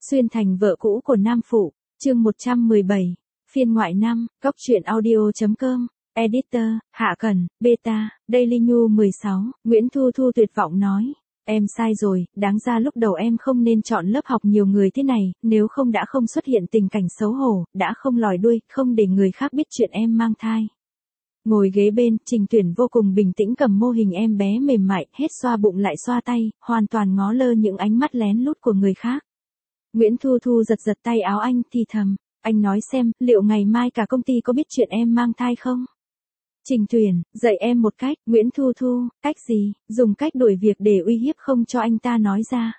Xuyên thành vợ cũ của nam phụ, chương 117, phiên ngoại 5, góc truyện audio.com, editor, Hạ Cẩn, beta, Daily News 16, Nguyễn Thu Thu tuyệt vọng nói. Em sai rồi, đáng ra lúc đầu em không nên chọn lớp học nhiều người thế này, nếu không đã không xuất hiện tình cảnh xấu hổ, đã không lòi đuôi, không để người khác biết chuyện em mang thai. Ngồi ghế bên, Trình Tuyển vô cùng bình tĩnh cầm mô hình em bé mềm mại, hết xoa bụng lại xoa tay, hoàn toàn ngó lơ những ánh mắt lén lút của người khác. Nguyễn Thu Thu giật giật tay áo anh, thì thầm, anh nói xem, liệu ngày mai cả công ty có biết chuyện em mang thai không? Trình Tuyển, dạy em một cách. Nguyễn Thu Thu, cách gì? Dùng cách đuổi việc để uy hiếp không cho anh ta nói ra.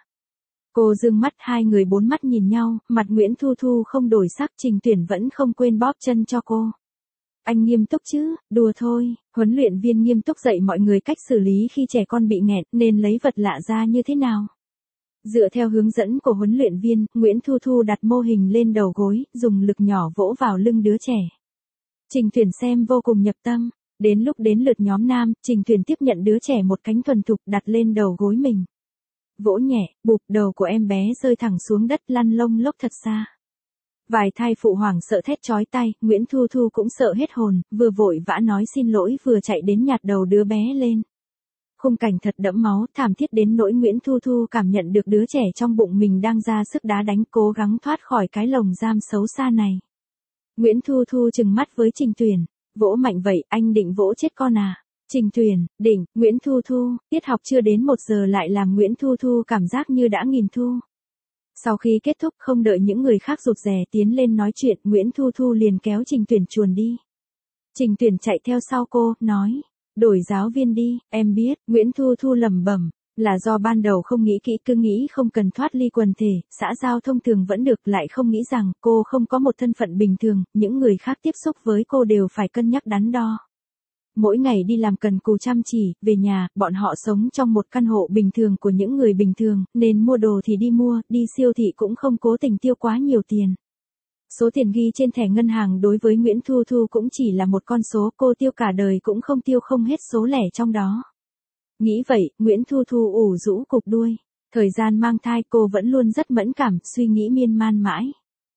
Cô dương mắt, hai người bốn mắt nhìn nhau, mặt Nguyễn Thu Thu không đổi sắc, Trình Tuyển vẫn không quên bóp chân cho cô. Anh nghiêm túc chứ, đùa thôi. Huấn luyện viên nghiêm túc dạy mọi người cách xử lý khi trẻ con bị nghẹn, nên lấy vật lạ ra như thế nào. Dựa theo hướng dẫn của huấn luyện viên, Nguyễn Thu Thu đặt mô hình lên đầu gối, dùng lực nhỏ vỗ vào lưng đứa trẻ. Trình Tuyển xem vô cùng nhập tâm. Đến lúc đến lượt nhóm nam, Trình Tuyển tiếp nhận đứa trẻ một cánh thuần thục đặt lên đầu gối mình. Vỗ nhẹ, bụp, đầu của em bé rơi thẳng xuống đất, lăn lông lốc thật xa. Vài thai phụ hoảng sợ thét chói tai, Nguyễn Thu Thu cũng sợ hết hồn, vừa vội vã nói xin lỗi vừa chạy đến nhặt đầu đứa bé lên. Khung cảnh thật đẫm máu, thảm thiết đến nỗi Nguyễn Thu Thu cảm nhận được đứa trẻ trong bụng mình đang ra sức đá đánh, cố gắng thoát khỏi cái lồng giam xấu xa này. Nguyễn Thu Thu trừng mắt với Trình Tuyển, vỗ mạnh vậy, anh định vỗ chết con à? Trình Tuyển, định. Nguyễn Thu Thu, tiết học chưa đến 1 giờ lại làm Nguyễn Thu Thu cảm giác như đã nghìn thu. Sau khi kết thúc, không đợi những người khác rụt rè tiến lên nói chuyện, Nguyễn Thu Thu liền kéo Trình Tuyển chuồn đi. Trình Tuyển chạy theo sau cô, nói, đổi giáo viên đi, em biết. Nguyễn Thu Thu lẩm bẩm, là do ban đầu không nghĩ kỹ, cứ nghĩ không cần thoát ly quần thể, xã giao thông thường vẫn được, lại không nghĩ rằng cô không có một thân phận bình thường, những người khác tiếp xúc với cô đều phải cân nhắc đắn đo. Mỗi ngày đi làm cần cù chăm chỉ, về nhà, bọn họ sống trong một căn hộ bình thường của những người bình thường, nên mua đồ thì đi mua, đi siêu thị cũng không cố tình tiêu quá nhiều tiền. Số tiền ghi trên thẻ ngân hàng đối với Nguyễn Thu Thu cũng chỉ là một con số, cô tiêu cả đời cũng không tiêu không hết số lẻ trong đó. Nghĩ vậy, Nguyễn Thu Thu ủ rũ cục đuôi. Thời gian mang thai cô vẫn luôn rất mẫn cảm, suy nghĩ miên man mãi.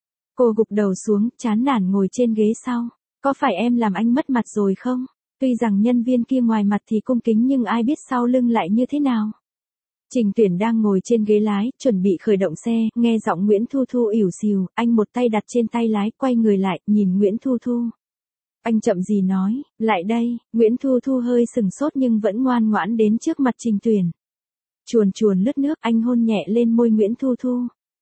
Cô gục đầu xuống, chán nản ngồi trên ghế sau. Có phải em làm anh mất mặt rồi không? Tuy rằng nhân viên kia ngoài mặt thì cung kính nhưng ai biết sau lưng lại như thế nào. Trình Tuyển đang ngồi trên ghế lái, chuẩn bị khởi động xe, nghe giọng Nguyễn Thu Thu ỉu xìu, anh một tay đặt trên tay lái, quay người lại, nhìn Nguyễn Thu Thu. Anh chậm gì nói, lại đây. Nguyễn Thu Thu hơi sừng sốt nhưng vẫn ngoan ngoãn đến trước mặt Trình Tuyển. Chuồn chuồn lướt nước, anh hôn nhẹ lên môi Nguyễn Thu Thu.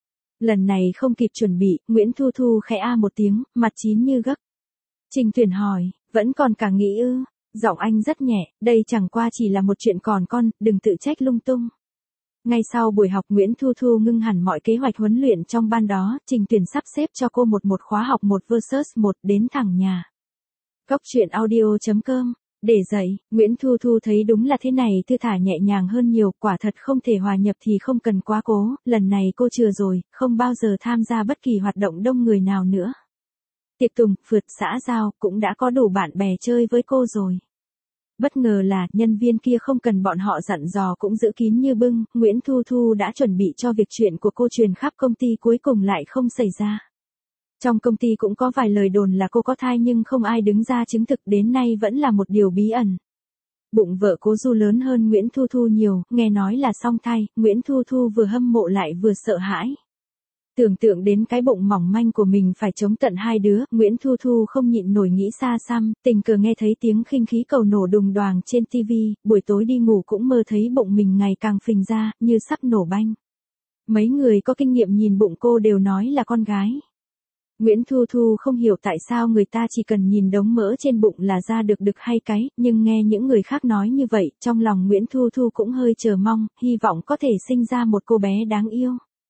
Lần này không kịp chuẩn bị, Nguyễn Thu Thu khẽ a một tiếng, mặt chín như gấc. Trình Tuyển hỏi, vẫn còn cả nghĩ ư? Giọng anh rất nhẹ, đây chẳng qua chỉ là một chuyện còn con, đừng tự trách lung tung. Ngay sau buổi học, Nguyễn Thu Thu ngưng hẳn mọi kế hoạch huấn luyện trong ban đó, Trình Tuyển sắp xếp cho cô một khóa học 1 versus 1 đến thẳng nhà. Góc truyện audio.com, để dạy, Nguyễn Thu Thu thấy đúng là thế này thư thả nhẹ nhàng hơn nhiều, quả thật không thể hòa nhập thì không cần quá cố, lần này cô chừa rồi, không bao giờ tham gia bất kỳ hoạt động đông người nào nữa. Tiệc tùng, phượt, xã giao, cũng đã có đủ bạn bè chơi với cô rồi. Bất ngờ là, nhân viên kia không cần bọn họ dặn dò cũng giữ kín như bưng, Nguyễn Thu Thu đã chuẩn bị cho việc chuyện của cô truyền khắp công ty cuối cùng lại không xảy ra. Trong công ty cũng có vài lời đồn là cô có thai nhưng không ai đứng ra chứng thực, đến nay vẫn là một điều bí ẩn. Bụng vợ Cố Du lớn hơn Nguyễn Thu Thu nhiều, nghe nói là song thai, Nguyễn Thu Thu vừa hâm mộ lại vừa sợ hãi. Tưởng tượng đến cái bụng mỏng manh của mình phải chống tận 2 đứa, Nguyễn Thu Thu không nhịn nổi nghĩ xa xăm, tình cờ nghe thấy tiếng khinh khí cầu nổ đùng đoàng trên TV, buổi tối đi ngủ cũng mơ thấy bụng mình ngày càng phình ra, như sắp nổ banh. Mấy người có kinh nghiệm nhìn bụng cô đều nói là con gái. Nguyễn Thu Thu không hiểu tại sao người ta chỉ cần nhìn đống mỡ trên bụng là ra được đực hay cái, nhưng nghe những người khác nói như vậy, trong lòng Nguyễn Thu Thu cũng hơi chờ mong, hy vọng có thể sinh ra một cô bé đáng yêu.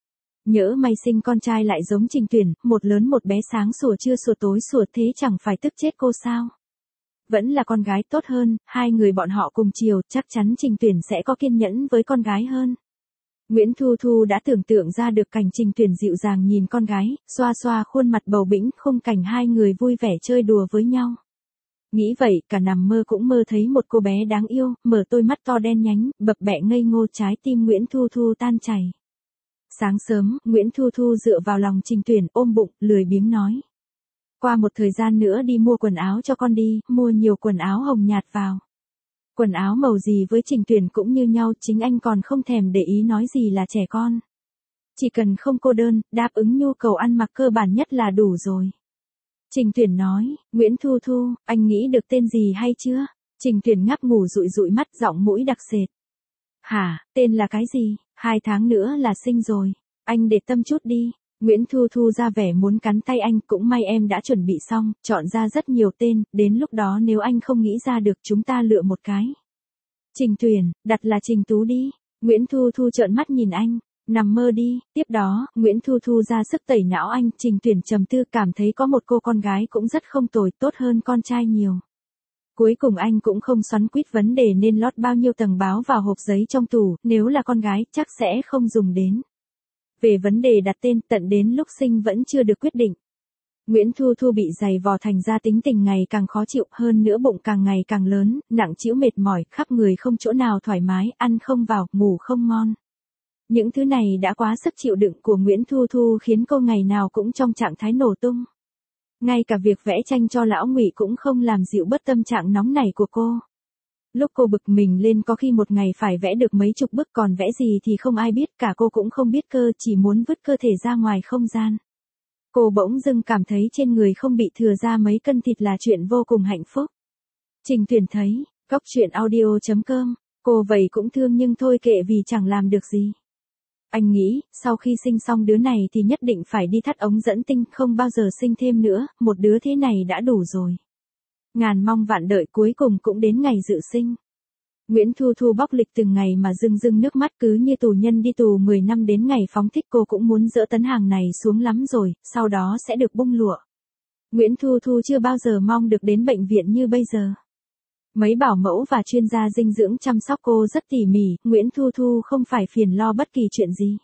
Nhỡ may sinh con trai lại giống Trình Tuyển, một lớn một bé, sáng sủa trưa sủa tối sủa, thế chẳng phải tức chết cô sao? Vẫn là con gái tốt hơn, hai người bọn họ cùng chiều, chắc chắn Trình Tuyển sẽ có kiên nhẫn với con gái hơn. Nguyễn Thu Thu đã tưởng tượng ra được cảnh Trình Tuyển dịu dàng nhìn con gái, xoa xoa khuôn mặt bầu bĩnh, khung cảnh hai người vui vẻ chơi đùa với nhau. Nghĩ vậy, cả nằm mơ cũng mơ thấy một cô bé đáng yêu, mở đôi mắt to đen nhánh, bập bẹ ngây ngô, trái tim Nguyễn Thu Thu tan chảy. Sáng sớm, Nguyễn Thu Thu dựa vào lòng Trình Tuyển ôm bụng, lười biếng nói. Qua một thời gian nữa đi mua quần áo cho con đi, mua nhiều quần áo hồng nhạt vào. Quần áo màu gì với Trình Tuyển cũng như nhau, chính anh còn không thèm để ý nói gì là trẻ con. Chỉ cần không cô đơn, đáp ứng nhu cầu ăn mặc cơ bản nhất là đủ rồi. Trình Tuyển nói, Nguyễn Thu Thu, anh nghĩ được tên gì hay chưa? Trình Tuyển ngáp ngủ dụi dụi mắt, giọng mũi đặc sệt. Hả, tên là cái gì? 2 tháng nữa là sinh rồi. Anh để tâm chút đi. Nguyễn Thu Thu ra vẻ muốn cắn tay anh, cũng may em đã chuẩn bị xong, chọn ra rất nhiều tên, đến lúc đó nếu anh không nghĩ ra được chúng ta lựa một cái. Trình Tuyển, đặt là Trình Tú đi. Nguyễn Thu Thu trợn mắt nhìn anh, nằm mơ đi. Tiếp đó, Nguyễn Thu Thu ra sức tẩy não anh, Trình Tuyển trầm tư cảm thấy có một cô con gái cũng rất không tồi, tốt hơn con trai nhiều. Cuối cùng anh cũng không xoắn quýt vấn đề nên lót bao nhiêu tầng báo vào hộp giấy trong tủ, nếu là con gái chắc sẽ không dùng đến. Về vấn đề đặt tên, tận đến lúc sinh vẫn chưa được quyết định. Nguyễn Thu Thu bị giày vò thành ra tính tình ngày càng khó chịu, hơn nữa bụng càng ngày càng lớn, nặng trĩu mệt mỏi, khắp người không chỗ nào thoải mái, ăn không vào, ngủ không ngon. Những thứ này đã quá sức chịu đựng của Nguyễn Thu Thu khiến cô ngày nào cũng trong trạng thái nổ tung. Ngay cả việc vẽ tranh cho lão Ngụy cũng không làm dịu bớt tâm trạng nóng nảy của cô. Lúc cô bực mình lên có khi một ngày phải vẽ được mấy chục bức, còn vẽ gì thì không ai biết cả, cô cũng không biết cơ, chỉ muốn vứt cơ thể ra ngoài không gian. Cô bỗng dưng cảm thấy trên người không bị thừa ra mấy cân thịt là chuyện vô cùng hạnh phúc. Trình Tuyển thấy, góc truyện audio.com, cô vậy cũng thương nhưng thôi kệ vì chẳng làm được gì. Anh nghĩ, sau khi sinh xong đứa này thì nhất định phải đi thắt ống dẫn tinh, không bao giờ sinh thêm nữa, một đứa thế này đã đủ rồi. Ngàn mong vạn đợi cuối cùng cũng đến ngày dự sinh. Nguyễn Thu Thu bóc lịch từng ngày mà rưng rưng nước mắt, cứ như tù nhân đi tù 10 năm đến ngày phóng thích, cô cũng muốn dỡ tấn hàng này xuống lắm rồi, sau đó sẽ được bung lụa. Nguyễn Thu Thu chưa bao giờ mong được đến bệnh viện như bây giờ. Mấy bảo mẫu và chuyên gia dinh dưỡng chăm sóc cô rất tỉ mỉ, Nguyễn Thu Thu không phải phiền lo bất kỳ chuyện gì.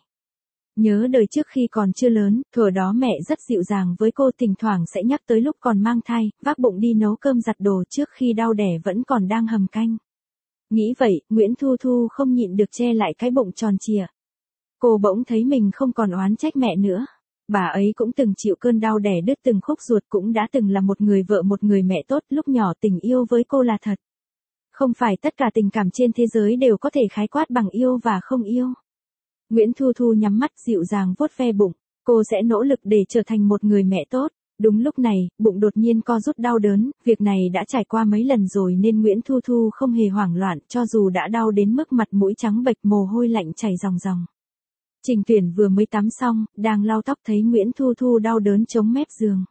Nhớ đời trước khi còn chưa lớn, thuở đó mẹ rất dịu dàng với cô, thỉnh thoảng sẽ nhắc tới lúc còn mang thai, vác bụng đi nấu cơm giặt đồ trước khi đau đẻ vẫn còn đang hầm canh. Nghĩ vậy, Nguyễn Thu Thu không nhịn được che lại cái bụng tròn trịa. Cô bỗng thấy mình không còn oán trách mẹ nữa. Bà ấy cũng từng chịu cơn đau đẻ đứt từng khúc ruột, cũng đã từng là một người vợ một người mẹ tốt, lúc nhỏ tình yêu với cô là thật. Không phải tất cả tình cảm trên thế giới đều có thể khái quát bằng yêu và không yêu. Nguyễn Thu Thu nhắm mắt dịu dàng vuốt ve bụng, cô sẽ nỗ lực để trở thành một người mẹ tốt. Đúng lúc này, bụng đột nhiên co rút đau đớn, việc này đã trải qua mấy lần rồi nên Nguyễn Thu Thu không hề hoảng loạn, cho dù đã đau đến mức mặt mũi trắng bệch, mồ hôi lạnh chảy ròng ròng. Trình Tuyển vừa mới tắm xong, đang lau tóc thấy Nguyễn Thu Thu đau đớn chống mép giường.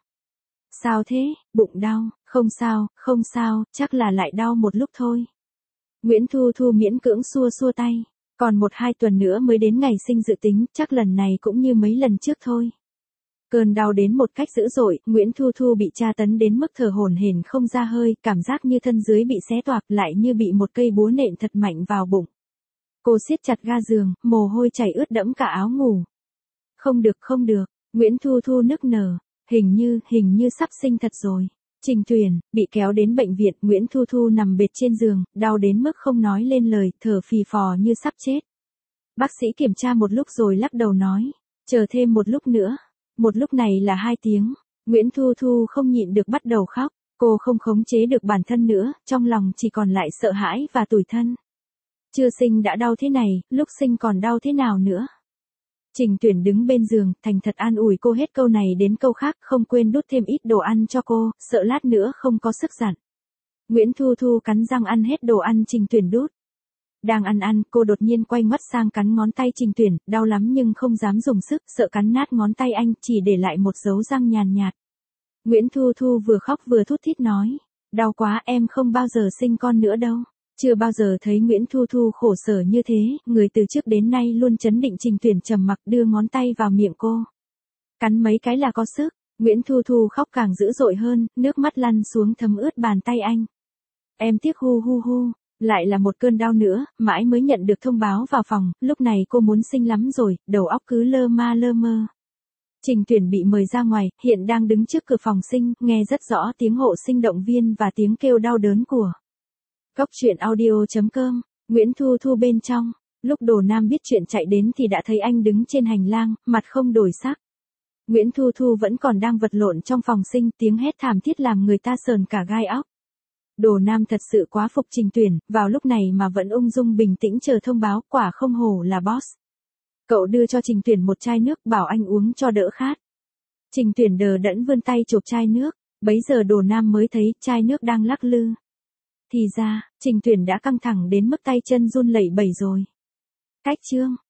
Sao thế, bụng đau? Không sao, chắc là lại đau một lúc thôi. Nguyễn Thu Thu miễn cưỡng xua xua tay. Còn 1-2 tuần nữa mới đến ngày sinh dự tính, chắc lần này cũng như mấy lần trước thôi. Cơn đau đến một cách dữ dội, Nguyễn Thu Thu bị tra tấn đến mức thở hổn hển không ra hơi, cảm giác như thân dưới bị xé toạc, lại như bị một cây búa nện thật mạnh vào bụng. Cô siết chặt ga giường, mồ hôi chảy ướt đẫm cả áo ngủ. Không được, Nguyễn Thu Thu nức nở, hình như sắp sinh thật rồi. Trình Tuyển, bị kéo đến bệnh viện, Nguyễn Thu Thu nằm bệt trên giường, đau đến mức không nói lên lời, thở phì phò như sắp chết. Bác sĩ kiểm tra một lúc rồi lắc đầu nói, chờ thêm một lúc nữa. Một lúc này là 2 tiếng, Nguyễn Thu Thu không nhịn được bắt đầu khóc, cô không khống chế được bản thân nữa, trong lòng chỉ còn lại sợ hãi và tủi thân. Chưa sinh đã đau thế này, lúc sinh còn đau thế nào nữa? Trình Tuyển đứng bên giường, thành thật an ủi cô hết câu này đến câu khác, không quên đút thêm ít đồ ăn cho cô, sợ lát nữa không có sức dặn. Nguyễn Thu Thu cắn răng ăn hết đồ ăn Trình Tuyển đút. Đang ăn, cô đột nhiên quay mắt sang cắn ngón tay Trình Tuyển, đau lắm nhưng không dám dùng sức, sợ cắn nát ngón tay anh, chỉ để lại một dấu răng nhàn nhạt. Nguyễn Thu Thu vừa khóc vừa thút thít nói, đau quá, em không bao giờ sinh con nữa đâu. Chưa bao giờ thấy Nguyễn Thu Thu khổ sở như thế, người từ trước đến nay luôn trấn định. Trình Tuyển trầm mặc đưa ngón tay vào miệng cô. Cắn mấy cái là có sức, Nguyễn Thu Thu khóc càng dữ dội hơn, nước mắt lăn xuống thấm ướt bàn tay anh. Em tiếc hu. Lại là một cơn đau nữa, mãi mới nhận được thông báo vào phòng, lúc này cô muốn sinh lắm rồi, đầu óc cứ lơ mơ. Trình Tuyển bị mời ra ngoài, hiện đang đứng trước cửa phòng sinh, nghe rất rõ tiếng hộ sinh động viên và tiếng kêu đau đớn của. Góc truyện audio.com, Nguyễn Thu Thu bên trong. Lúc Đồ Nam biết chuyện chạy đến thì đã thấy anh đứng trên hành lang, mặt không đổi sắc. Nguyễn Thu Thu vẫn còn đang vật lộn trong phòng sinh, tiếng hét thảm thiết làm người ta sờn cả gai óc. Đồ Nam thật sự quá phục Trình Tuyển, vào lúc này mà vẫn ung dung bình tĩnh chờ thông báo, quả không hổ là boss. Cậu đưa cho Trình Tuyển một chai nước, bảo anh uống cho đỡ khát. Trình Tuyển đờ đẫn vươn tay chộp chai nước, bấy giờ Đồ Nam mới thấy chai nước đang lắc lư. Thì ra, Trình Tuyển đã căng thẳng đến mức tay chân run lẩy bẩy rồi. Cách chương